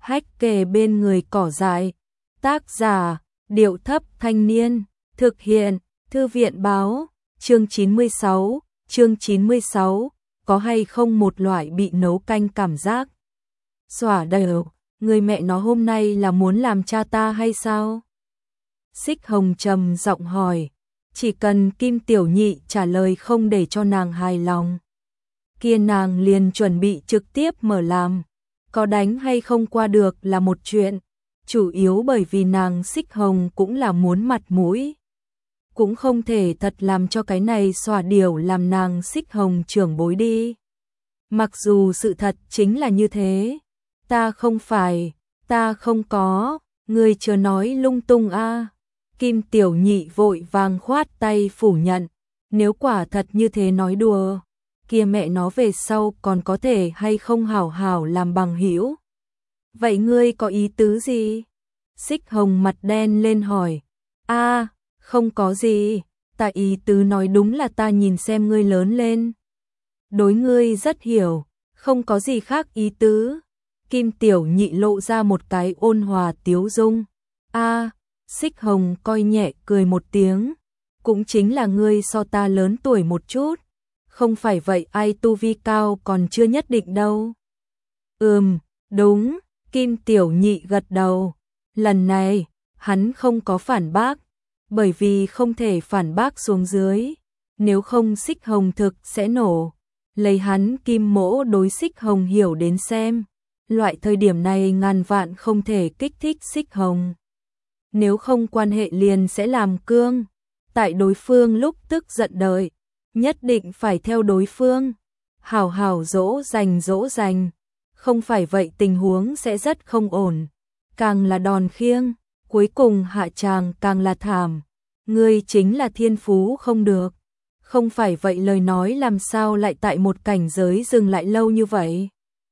Hách kề bên người cỏ dại. Tác giả, Điệu Thấp Thanh Niên. Thực hiện, Thư viện báo. Chương 96, có hay không một loại bị nấu canh cảm giác? Xỏa đều, người mẹ nó hôm nay là muốn làm cha ta hay sao? Xích Hồng trầm giọng hỏi, chỉ cần Kim Tiểu Nhị trả lời không để cho nàng hài lòng, kia nàng liền chuẩn bị trực tiếp mở làm. Có đánh hay không qua được là một chuyện, chủ yếu bởi vì nàng Xích Hồng cũng là muốn mặt mũi. Cũng không thể thật làm cho cái này xòa điều làm nàng Xích Hồng trưởng bối đi. Mặc dù sự thật chính là như thế. Ta không phải, ta không có, ngươi chưa nói lung tung a. Kim Tiểu Nhị vội vàng khoát tay phủ nhận, nếu quả thật như thế nói đùa, kia mẹ nó về sau còn có thể hay không hảo hảo làm bằng hữu. Vậy ngươi có ý tứ gì? Xích Hồng mặt đen lên hỏi. A, không có gì, ta ý tứ nói đúng là ta nhìn xem ngươi lớn lên. Đối ngươi rất hiểu, không có gì khác ý tứ. Kim Tiểu Nhị lộ ra một cái ôn hòa tiếu dung. A, Xích Hồng coi nhẹ cười một tiếng. Cũng chính là ngươi so ta lớn tuổi một chút. Không phải vậy ai tu vi cao còn chưa nhất định đâu. Đúng, Kim Tiểu Nhị gật đầu. Lần này, hắn không có phản bác, bởi vì không thể phản bác xuống dưới. Nếu không Xích Hồng thực sẽ nổ. Lấy hắn Kim Mỗ đối Xích Hồng hiểu đến xem. Loại thời điểm này ngàn vạn không thể kích thích Xích Hồng. Nếu không quan hệ liền sẽ làm cương. Tại đối phương lúc tức giận đợi, nhất định phải theo đối phương. Hảo hảo dỗ dành. Không phải vậy tình huống sẽ rất không ổn. Càng là đòn khiêng, cuối cùng hạ tràng càng là thảm. Ngươi chính là thiên phú không được. Không phải vậy lời nói làm sao lại tại một cảnh giới dừng lại lâu như vậy.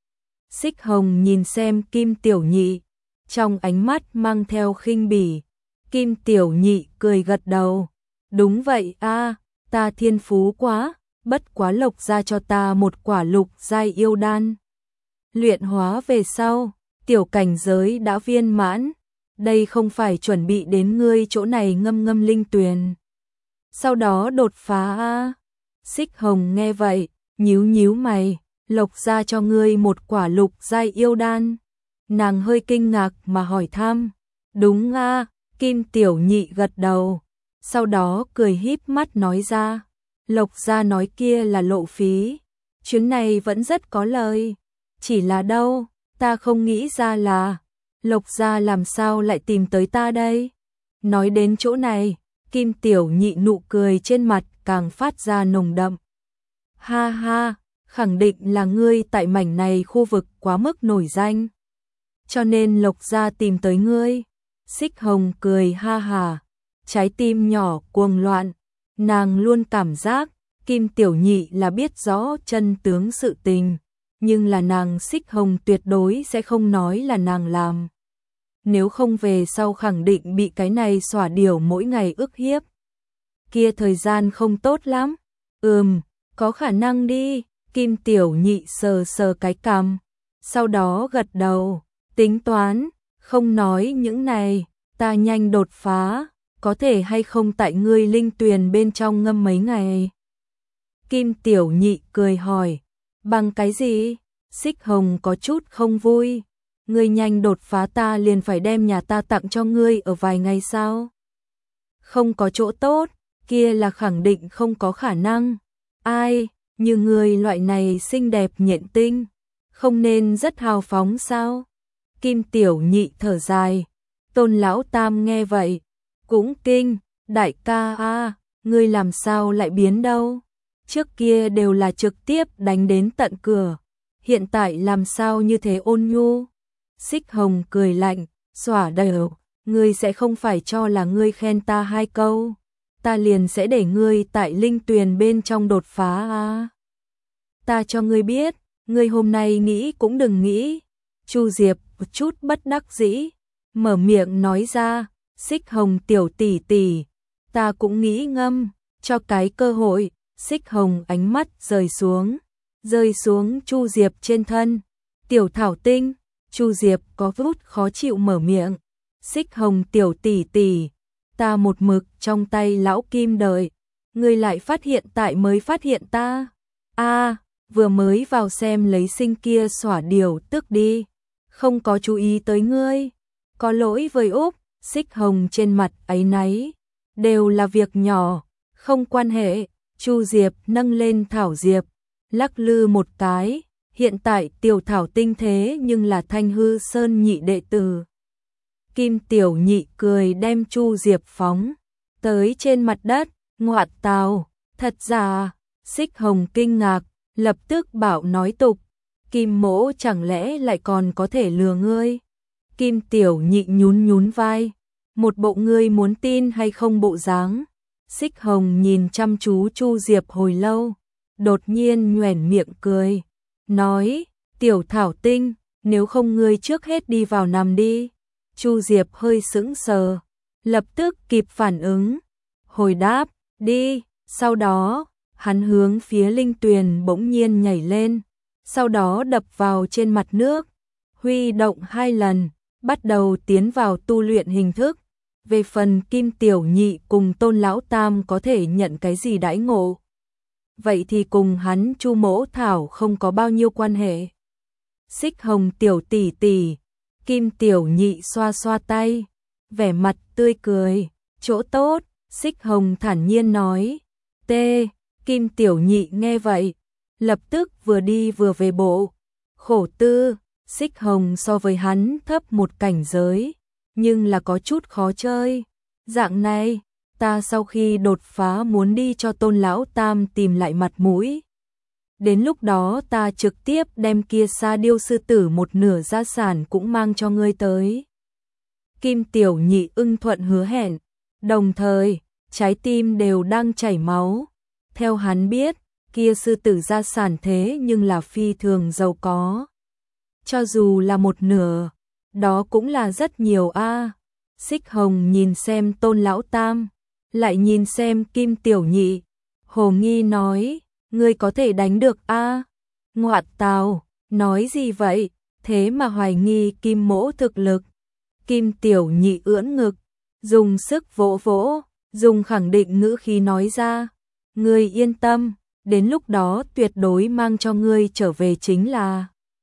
Xích Hồng nhìn xem Kim Tiểu Nhị, trong ánh mắt mang theo khinh bỉ. Kim Tiểu Nhị cười gật đầu. Đúng vậy a, ta thiên phú quá, bất quá lộc ra cho ta một quả lục giai yêu đan. Luyện hóa về sau, tiểu cảnh giới đã viên mãn, đây không phải chuẩn bị đến ngươi chỗ này ngâm linh tuyền. Sau đó đột phá a. Xích Hồng nghe vậy, nhíu mày, lộc ra cho ngươi một quả lục giai yêu đan. Nàng hơi kinh ngạc mà hỏi thăm. Đúng a, Kim Tiểu Nhị gật đầu. Sau đó cười híp mắt nói ra, lộc ra nói kia là lộ phí. Chuyến này vẫn rất có lời. Chỉ là đâu, ta không nghĩ ra là lộc ra làm sao lại tìm tới ta đây. Nói đến chỗ này, Kim Tiểu Nhị nụ cười trên mặt càng phát ra nồng đậm. Ha ha, khẳng định là ngươi tại mảnh này khu vực quá mức nổi danh, cho nên lộc ra tìm tới ngươi. Xích Hồng cười ha hà, trái tim nhỏ cuồng loạn. Nàng luôn cảm giác Kim Tiểu Nhị là biết rõ chân tướng sự tình, nhưng là nàng Xích Hồng tuyệt đối sẽ không nói là nàng làm. Nếu không về sau khẳng định bị cái này xỏa điều mỗi ngày ức hiếp. Kia thời gian không tốt lắm. Có khả năng đi. Kim Tiểu Nhị sờ cái cằm, sau đó gật đầu. Tính toán, không nói những này, ta nhanh đột phá, có thể hay không tại ngươi linh tuyền bên trong ngâm mấy ngày? Kim Tiểu Nhị cười hỏi, bằng cái gì? Xích Hồng có chút không vui. Ngươi nhanh đột phá ta liền phải đem nhà ta tặng cho ngươi ở vài ngày sao? Không có chỗ tốt, kia là khẳng định không có khả năng. Ai, như ngươi loại này xinh đẹp nhện tinh, không nên rất hào phóng sao? Kim Tiểu Nhị thở dài. Tôn lão tam nghe vậy, cũng kinh, đại ca a, ngươi làm sao lại biến đâu? Trước kia đều là trực tiếp đánh đến tận cửa, hiện tại làm sao như thế ôn nhu? Xích Hồng cười lạnh, xỏa đều, ngươi sẽ không phải cho là ngươi khen ta 2 câu, ta liền sẽ để ngươi tại linh tuyền bên trong đột phá a. Ta cho ngươi biết, ngươi hôm nay nghĩ cũng đừng nghĩ. Chu Diệp một chút bất đắc dĩ, mở miệng nói ra, Xích Hồng tiểu tỷ tỷ, ta cũng nghĩ ngâm, cho cái cơ hội. Xích Hồng ánh mắt rơi xuống Chu Diệp trên thân. Tiểu Thảo Tinh, Chu Diệp có chút khó chịu mở miệng. Xích Hồng tiểu tỷ tỷ, ta một mực trong tay lão Kim đợi, ngươi lại mới phát hiện ta. Vừa mới vào xem lấy sinh kia xỏa điều tức đi, không có chú ý tới ngươi. Có lỗi với Úc, Xích Hồng trên mặt áy náy, đều là việc nhỏ, không quan hệ. Chu Diệp nâng lên Thảo Diệp, lắc lư một cái, hiện tại Tiểu Thảo tinh thế nhưng là Thanh Hư Sơn nhị đệ tử. Kim Tiểu Nhị cười đem Chu Diệp phóng tới trên mặt đất, ngoại tào, thật giả. Xích Hồng kinh ngạc, lập tức bảo nói tục, Kim mỗ chẳng lẽ lại còn có thể lừa ngươi? Kim Tiểu Nhị nhún vai, một bộ ngươi muốn tin hay không bộ dáng. Xích Hồng nhìn chăm chú Chu Diệp hồi lâu, đột nhiên nhoẻn miệng cười, nói, Tiểu Thảo tinh, nếu không ngươi trước hết đi vào nằm đi. Chu Diệp hơi sững sờ, lập tức kịp phản ứng, hồi đáp, đi. Sau đó, hắn hướng phía linh tuyền bỗng nhiên nhảy lên, sau đó đập vào trên mặt nước, huy động 2 lần, bắt đầu tiến vào tu luyện hình thức. Về phần Kim Tiểu Nhị cùng Tôn Lão Tam có thể nhận cái gì đãi ngộ, vậy thì cùng hắn Chu Mỗ Thảo không có bao nhiêu quan hệ. Xích Hồng tiểu tỷ tỷ, Kim Tiểu Nhị xoa xoa tay, vẻ mặt tươi cười, chỗ tốt. Xích Hồng thản nhiên nói, Kim Tiểu Nhị nghe vậy, lập tức vừa đi vừa về bộ, khổ tư. Xích Hồng so với hắn thấp một cảnh giới, nhưng là có chút khó chơi. Dạng này, ta sau khi đột phá muốn đi cho Tôn Lão Tam tìm lại mặt mũi. Đến lúc đó ta trực tiếp đem kia Sa Điêu sư tử một nửa gia sản cũng mang cho ngươi tới. Kim Tiểu Nhị ưng thuận hứa hẹn, đồng thời, trái tim đều đang chảy máu. Theo hắn biết, kia sư tử gia sản thế nhưng là phi thường giàu có. Cho dù là một nửa, đó cũng là rất nhiều a. Xích Hồng nhìn xem Tôn Lão Tam, lại nhìn xem Kim Tiểu Nhị, hồ nghi nói, ngươi có thể đánh được a? Ngoại tào, nói gì vậy, thế mà hoài nghi Kim mỗ thực lực. Kim Tiểu Nhị ưỡn ngực, dùng sức vỗ vỗ, dùng khẳng định ngữ khí nói ra, ngươi yên tâm, đến lúc đó tuyệt đối mang cho ngươi trở về chính là.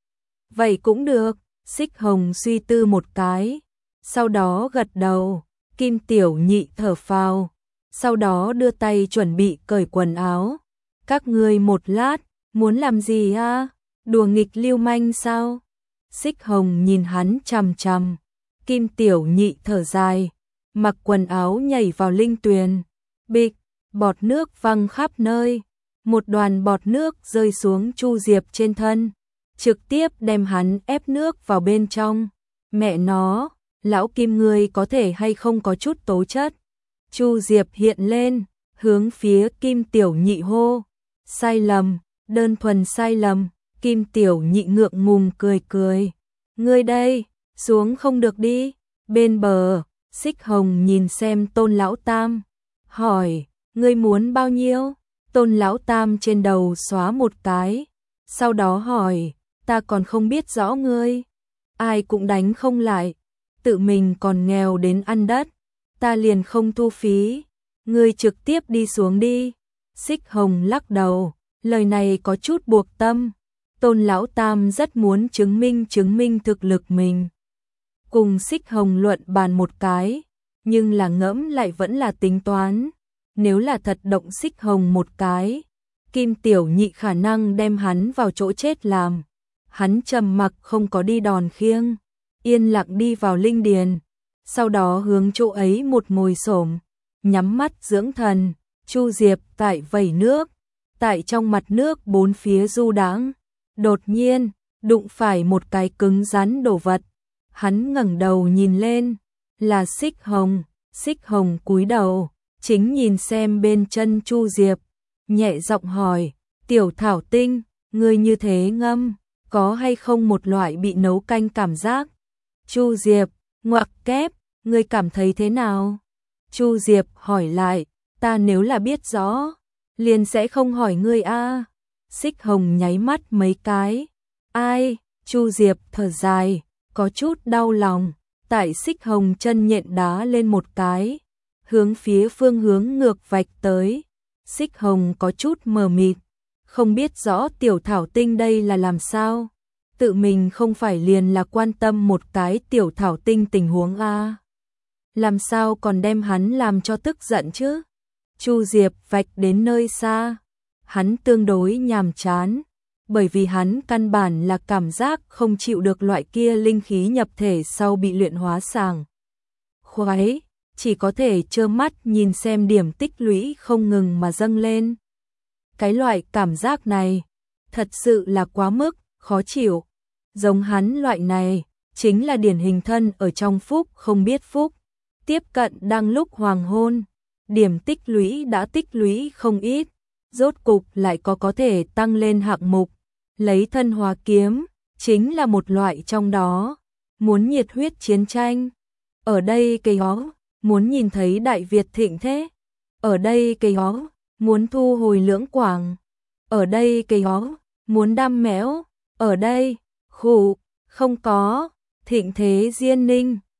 Vậy cũng được. Xích Hồng suy tư một cái, sau đó gật đầu. Kim Tiểu Nhị thở phào, sau đó đưa tay chuẩn bị cởi quần áo. Các ngươi một lát, muốn làm gì a? Đùa nghịch lưu manh sao? Xích Hồng nhìn hắn chằm chằm. Kim Tiểu Nhị thở dài, mặc quần áo nhảy vào linh tuyền. Bịch, bọt nước văng khắp nơi. Một đoàn bọt nước rơi xuống Chu Diệp trên thân, trực tiếp đem hắn ép nước vào bên trong. Mẹ nó, lão Kim ngươi có thể hay không có chút tố chất. Chu Diệp hiện lên, hướng phía Kim Tiểu Nhị hô. Sai lầm, đơn thuần sai lầm. Kim Tiểu Nhị ngượng ngùng cười cười. Ngươi đây, xuống không được đi. Bên bờ, Xích Hồng nhìn xem Tôn Lão Tam, hỏi, ngươi muốn bao nhiêu? Tôn Lão Tam trên đầu xóa một cái, sau đó hỏi, ta còn không biết rõ ngươi, ai cũng đánh không lại, tự mình còn nghèo đến ăn đất, ta liền không thu phí, ngươi trực tiếp đi xuống đi. Xích Hồng lắc đầu, lời này có chút buộc tâm. Tôn Lão Tam rất muốn chứng minh thực lực mình. Cùng Xích Hồng luận bàn một cái, nhưng là ngẫm lại vẫn là tính toán. Nếu là thật động Xích Hồng một cái, Kim Tiểu Nhị khả năng đem hắn vào chỗ chết làm. Hắn trầm mặc không có đi đòn khiêng, yên lặng đi vào linh điền, sau đó hướng chỗ ấy một ngồi xổm, nhắm mắt dưỡng thần. Chu Diệp tại vẩy nước, tại trong mặt nước bốn phía du đãng, đột nhiên đụng phải một cái cứng rắn đồ vật. Hắn ngẩng đầu nhìn lên, là Xích Hồng. Xích Hồng cúi đầu, chính nhìn xem bên chân Chu Diệp, nhẹ giọng hỏi, Tiểu Thảo tinh, ngươi như thế ngâm, có hay không một loại bị nấu canh cảm giác? Chu Diệp, ngoặc kép, ngươi cảm thấy thế nào? Chu Diệp hỏi lại, ta nếu là biết rõ, liền sẽ không hỏi ngươi a. Xích Hồng nháy mắt mấy cái, ai? Chu Diệp thở dài, có chút đau lòng, tại Xích Hồng chân nhện đá lên một cái, hướng phía phương hướng ngược vạch tới. Xích Hồng có chút mờ mịt, không biết rõ Tiểu Thảo Tinh đây là làm sao. Tự mình không phải liền là quan tâm một cái Tiểu Thảo Tinh tình huống a, làm sao còn đem hắn làm cho tức giận chứ. Chu Diệp vạch đến nơi xa, hắn tương đối nhàm chán, bởi vì hắn căn bản là cảm giác không chịu được loại kia linh khí nhập thể sau bị luyện hóa sàng khoái, chỉ có thể trơ mắt nhìn xem điểm tích lũy không ngừng mà dâng lên. Cái loại cảm giác này thật sự là quá mức khó chịu. Giống hắn loại này chính là điển hình thân ở trong phúc không biết phúc. Tiếp cận đang lúc hoàng hôn, điểm tích lũy đã tích lũy không ít, rốt cục lại có thể tăng lên hạng mục. Lấy thân hóa kiếm chính là một loại trong đó. Muốn nhiệt huyết chiến tranh, ở đây cây ó, muốn nhìn thấy Đại Việt thịnh thế, ở đây cây ó, muốn thu hồi Lưỡng Quảng, ở đây cây ó, muốn đam mẽo, ở đây khủ không có thịnh thế Diên Ninh.